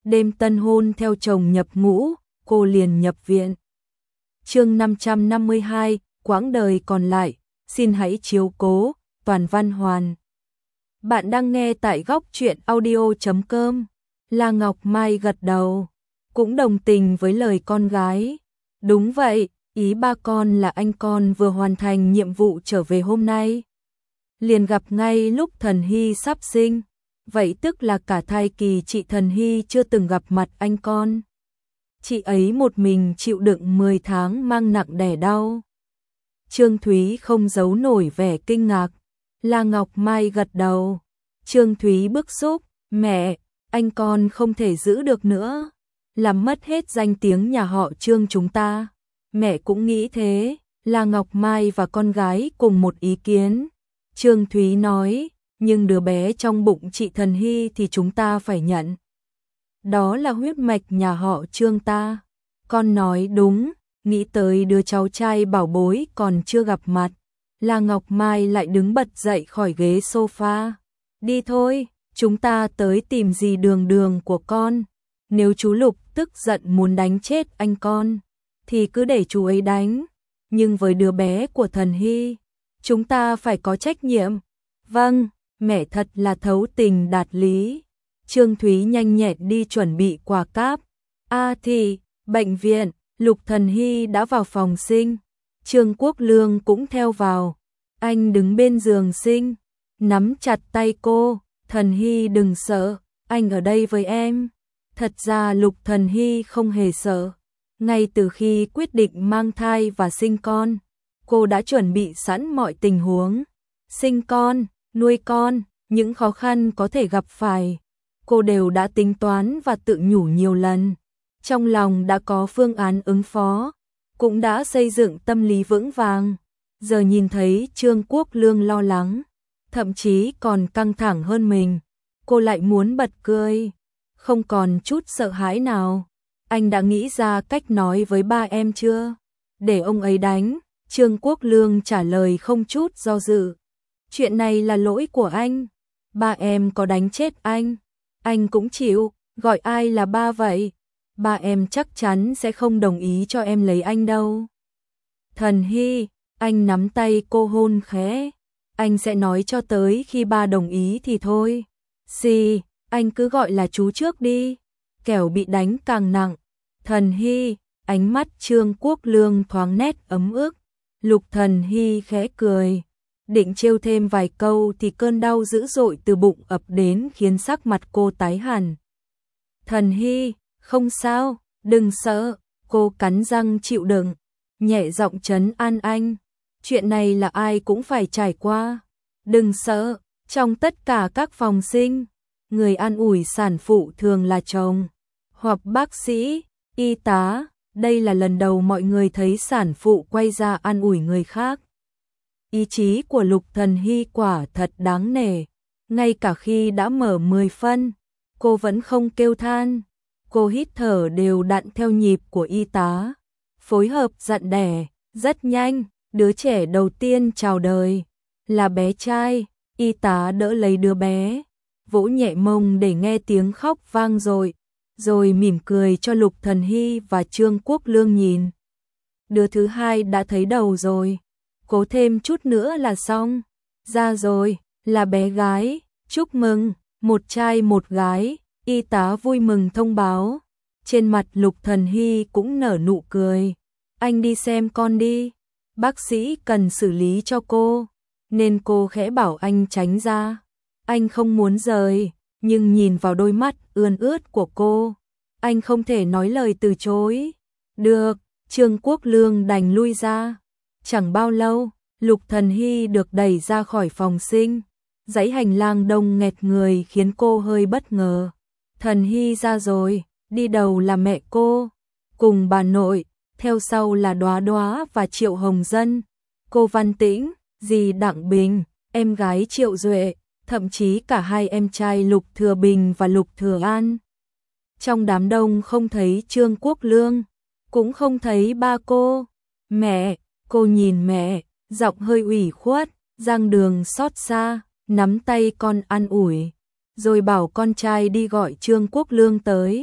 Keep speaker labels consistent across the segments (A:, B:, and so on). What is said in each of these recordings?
A: đêm tân hôn theo chồng nhập ngũ, cô liền nhập viện. Chương 552, quãng đời còn lại, xin hãy chiếu cố, Toàn Văn Hoàn. Bạn đang nghe tại góc truyện audio.com. La Ngọc Mai gật đầu, cũng đồng tình với lời con gái. Đúng vậy, ý ba con là anh con vừa hoàn thành nhiệm vụ trở về hôm nay, liền gặp ngay lúc Thần Hy sắp sinh. Vậy tức là cả thai kỳ chị Thần Hy chưa từng gặp mặt anh con. Chị ấy một mình chịu đựng 10 tháng mang nặng đẻ đau. Trương Thúy không giấu nổi vẻ kinh ngạc. La Ngọc Mai gật đầu. Trương Thúy bức xúc, mẹ, anh con không thể giữ được nữa, làm mất hết danh tiếng nhà họ Trương chúng ta. Mẹ cũng nghĩ thế. La Ngọc Mai và con gái cùng một ý kiến. Trương Thúy nói, nhưng đứa bé trong bụng chị Thần Hy thì chúng ta phải nhận. Đó là huyết mạch nhà họ Trương ta. Con nói đúng, nghĩ tới đứa cháu trai bảo bối còn chưa gặp mặt. La Ngọc Mai lại đứng bật dậy khỏi ghế sofa. Đi thôi, chúng ta tới tìm dì Đường Đường của con. Nếu chú Lục tức giận muốn đánh chết anh con, thì cứ để chú ấy đánh. Nhưng với đứa bé của Thần Hy, chúng ta phải có trách nhiệm. Vâng, mẹ thật là thấu tình đạt lý. Trương Thúy nhanh nhẹn đi chuẩn bị quà cáp. Thì, bệnh viện, Lục Thần Hy đã vào phòng sinh. Trương Quốc Lương cũng theo vào. Anh đứng bên giường sinh, nắm chặt tay cô. Thần Hy đừng sợ, anh ở đây với em. Thật ra Lục Thần Hy không hề sợ. Ngay từ khi quyết định mang thai và sinh con, cô đã chuẩn bị sẵn mọi tình huống. Sinh con, nuôi con, những khó khăn có thể gặp phải, cô đều đã tính toán và tự nhủ nhiều lần. Trong lòng đã có phương án ứng phó, cũng đã xây dựng tâm lý vững vàng. Giờ nhìn thấy Trương Quốc Lương lo lắng, thậm chí còn căng thẳng hơn mình, cô lại muốn bật cười, không còn chút sợ hãi nào. Anh đã nghĩ ra cách nói với ba em chưa? Để ông ấy đánh. Trương Quốc Lương trả lời không chút do dự. Chuyện này là lỗi của anh. Ba em có đánh chết anh cũng chịu. Gọi ai là ba vậy? Ba em chắc chắn sẽ không đồng ý cho em lấy anh đâu. Thần Hy, anh nắm tay cô hôn khẽ. Anh sẽ nói cho tới khi ba đồng ý thì thôi. Anh cứ gọi là chú trước đi, kẻo bị đánh càng nặng. Thần Hy, ánh mắt Trương Quốc Lương thoáng nét ấm ức. Lục Thần Hy khẽ cười, định trêu thêm vài câu thì cơn đau dữ dội từ bụng ập đến khiến sắc mặt cô tái hẳn. Thần Hy, không sao, đừng sợ. Cô cắn răng chịu đựng, nhẹ giọng trấn an anh. Chuyện này là ai cũng phải trải qua. Đừng sợ. Trong tất cả các phòng sinh, người an ủi sản phụ thường là chồng hoặc bác sĩ, y tá. Đây là lần đầu mọi người thấy sản phụ quay ra an ủi người khác. Ý chí của Lục Thần Hy quả thật đáng nể. Ngay cả khi đã mở 10 phân, cô vẫn không kêu than. Cô hít thở đều đặn theo nhịp của y tá, phối hợp dặn đẻ. Rất nhanh, đứa trẻ đầu tiên chào đời là bé trai. Y tá đỡ lấy đứa bé, vỗ nhẹ mông để nghe tiếng khóc vang dội, rồi mỉm cười cho Lục Thần Hy và Trương Quốc Lương nhìn. Đứa thứ hai đã thấy đầu rồi, cố thêm chút nữa là xong. Ra rồi, là bé gái, chúc mừng, một trai một gái. Y tá vui mừng thông báo. Trên mặt Lục Thần Hy cũng nở nụ cười. Anh đi xem con đi, bác sĩ cần xử lý cho cô, nên cô khẽ bảo anh tránh ra. Anh không muốn rời, nhưng nhìn vào đôi mắt ươn ướt của cô, anh không thể nói lời từ chối. Được, Trương Quốc Lương đành lui ra. Chẳng bao lâu, Lục Thần Hy được đẩy ra khỏi phòng sinh. Dãy hành lang đông nghẹt người khiến cô hơi bất ngờ. Thần Hy ra rồi, đi đầu là mẹ cô, cùng bà nội, theo sau là Đóa Đóa và Triệu Hồng Dân, cô Văn Tĩnh, dì Đặng Bình, em gái Triệu Duệ, thậm chí cả hai em trai Lục Thừa Bình và Lục Thừa An. Trong đám đông không thấy Trương Quốc Lương, cũng không thấy ba cô. Mẹ, cô nhìn mẹ, giọng hơi ủy khuất. Giang Đường xót xa, nắm tay con an ủi, rồi bảo con trai đi gọi Trương Quốc Lương tới.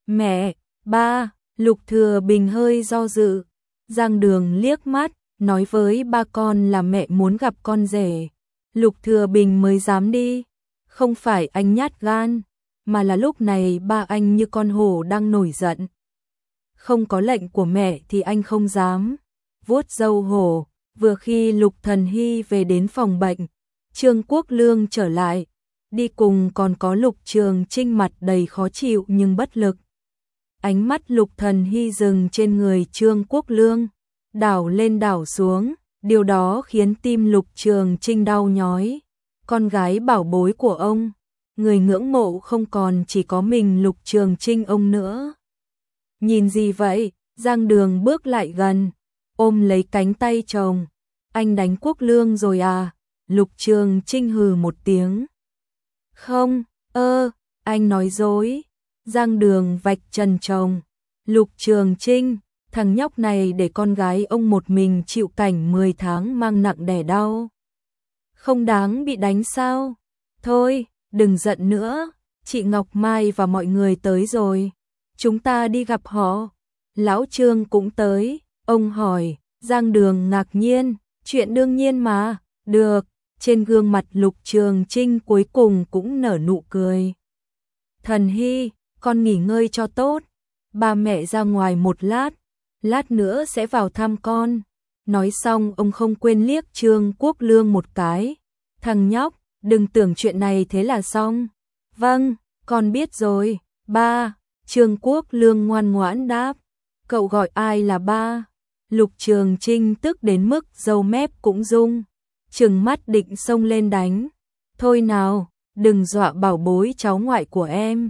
A: Mẹ, ba, Lục Thừa Bình hơi do dự. Giang Đường liếc mắt, nói với ba con là mẹ muốn gặp con rể. Lục Thừa Bình mới dám đi. Không phải anh nhát gan, mà là lúc này ba anh như con hổ đang nổi giận. Không có lệnh của mẹ thì anh không dám. Vuốt râu hổ, vừa khi Lục Thần Hy về đến phòng bệnh, Trương Quốc Lương trở lại. Đi cùng còn có Lục Trường Trinh mặt đầy khó chịu nhưng bất lực. Ánh mắt Lục Thần Hy dừng trên người Trương Quốc Lương, đảo lên đảo xuống, điều đó khiến tim Lục Trường Trinh đau nhói. Con gái bảo bối của ông, người ngưỡng mộ không còn chỉ có mình Lục Trường Trinh ông nữa. Nhìn gì vậy? Giang Đường bước lại gần, ôm lấy cánh tay chồng. Anh đánh Quốc Lương rồi à? Lục Trường Trinh hừ một tiếng. Không, anh nói dối. Giang Đường vạch trần chồng. Lục Trường Trinh, thằng nhóc này để con gái ông một mình chịu cảnh 10 tháng mang nặng đẻ đau. Không đáng bị đánh sao? Thôi, đừng giận nữa, chị Ngọc Mai và mọi người tới rồi. Chúng ta đi gặp họ. Lão Trương cũng tới, ông hỏi. Giang Đường ngạc nhiên, chuyện đương nhiên mà, được. Trên gương mặt Lục Trường Trinh cuối cùng cũng nở nụ cười. Thần Hy, con nghỉ ngơi cho tốt. Ba mẹ ra ngoài một lát nữa sẽ vào thăm con. Nói xong ông không quên liếc Trương Quốc Lương một cái. Thằng nhóc, đừng tưởng chuyện này thế là xong. Vâng, con biết rồi, ba. Trương Quốc Lương ngoan ngoãn đáp. Cậu gọi ai là ba? Lục Trường Trinh tức đến mức râu mép cũng rung. Trừng mắt định xông lên đánh. Thôi nào, đừng dọa bảo bối cháu ngoại của em.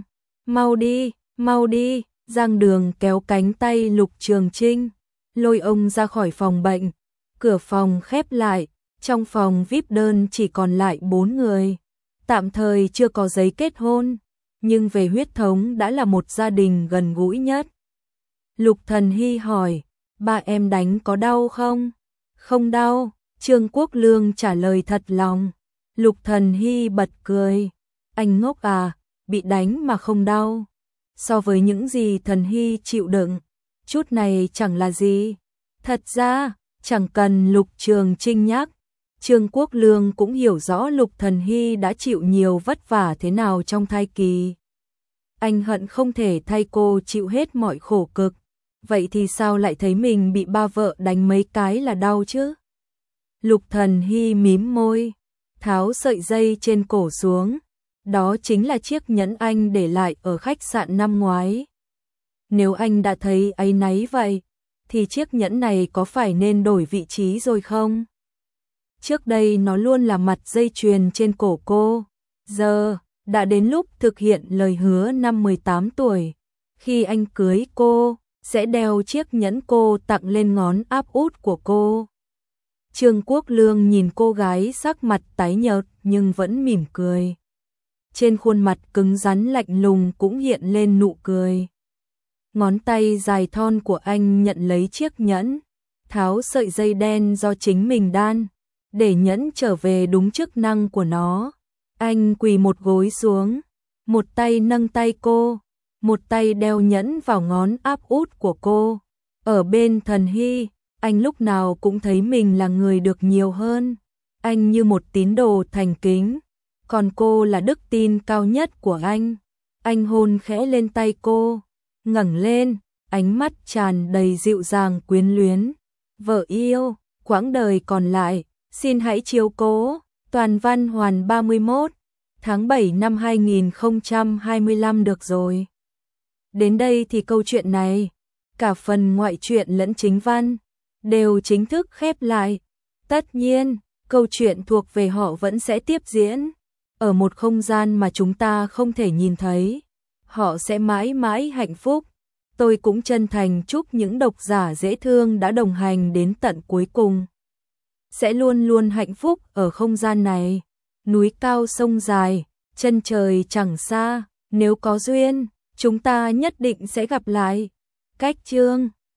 A: Mau đi, Giang Đường kéo cánh tay Lục Trường Trinh, lôi ông ra khỏi phòng bệnh. Cửa phòng khép lại, trong phòng VIP đơn chỉ còn lại 4 người. Tạm thời chưa có giấy kết hôn, nhưng về huyết thống đã là một gia đình gần gũi nhất. Lục Thần Hy hỏi, ba em đánh có đau không? Không đau, Trương Quốc Lương trả lời thật lòng. Lục Thần Hy bật cười, anh ngốc à, bị đánh mà không đau. So với những gì Thần Hy chịu đựng, chút này chẳng là gì. Thật ra, chẳng cần Lục Trường Trinh nhắc, Trương Quốc Lương cũng hiểu rõ Lục Thần Hy đã chịu nhiều vất vả thế nào trong thai kỳ. Anh hận không thể thay cô chịu hết mọi khổ cực, vậy thì sao lại thấy mình bị ba vợ đánh mấy cái là đau chứ? Lục Thần Hy mím môi, tháo sợi dây trên cổ xuống. Đó chính là chiếc nhẫn anh để lại ở khách sạn năm ngoái. Nếu anh đã thấy áy náy vậy, thì chiếc nhẫn này có phải nên đổi vị trí rồi không? Trước đây nó luôn là mặt dây chuyền trên cổ cô. Giờ, đã đến lúc thực hiện lời hứa năm 18 tuổi. Khi anh cưới cô, sẽ đeo chiếc nhẫn cô tặng lên ngón áp út của cô. Trương Quốc Lương nhìn cô gái sắc mặt tái nhợt nhưng vẫn mỉm cười. Trên khuôn mặt cứng rắn lạnh lùng cũng hiện lên nụ cười. Ngón tay dài thon của anh nhận lấy chiếc nhẫn, tháo sợi dây đen do chính mình đan, để nhẫn trở về đúng chức năng của nó. Anh quỳ một gối xuống, một tay nâng tay cô, một tay đeo nhẫn vào ngón áp út của cô. Ở bên Thần Hy, anh lúc nào cũng thấy mình là người được nhiều hơn. Anh như một tín đồ thành kính, còn cô là đức tin cao nhất của anh. Anh hôn khẽ lên tay cô, ngẩng lên, ánh mắt tràn đầy dịu dàng quyến luyến. Vợ yêu, quãng đời còn lại, xin hãy chiếu cố. Toàn Văn Hoàn 31, tháng 7 năm 2025 được rồi. Đến đây thì câu chuyện này, cả phần ngoại truyện lẫn chính văn, đều chính thức khép lại. Tất nhiên, câu chuyện thuộc về họ vẫn sẽ tiếp diễn, ở một không gian mà chúng ta không thể nhìn thấy. Họ sẽ mãi mãi hạnh phúc. Tôi cũng chân thành chúc những độc giả dễ thương đã đồng hành đến tận cuối cùng sẽ luôn luôn hạnh phúc ở không gian này. Núi cao sông dài, chân trời chẳng xa, nếu có duyên, chúng ta nhất định sẽ gặp lại. Cách chương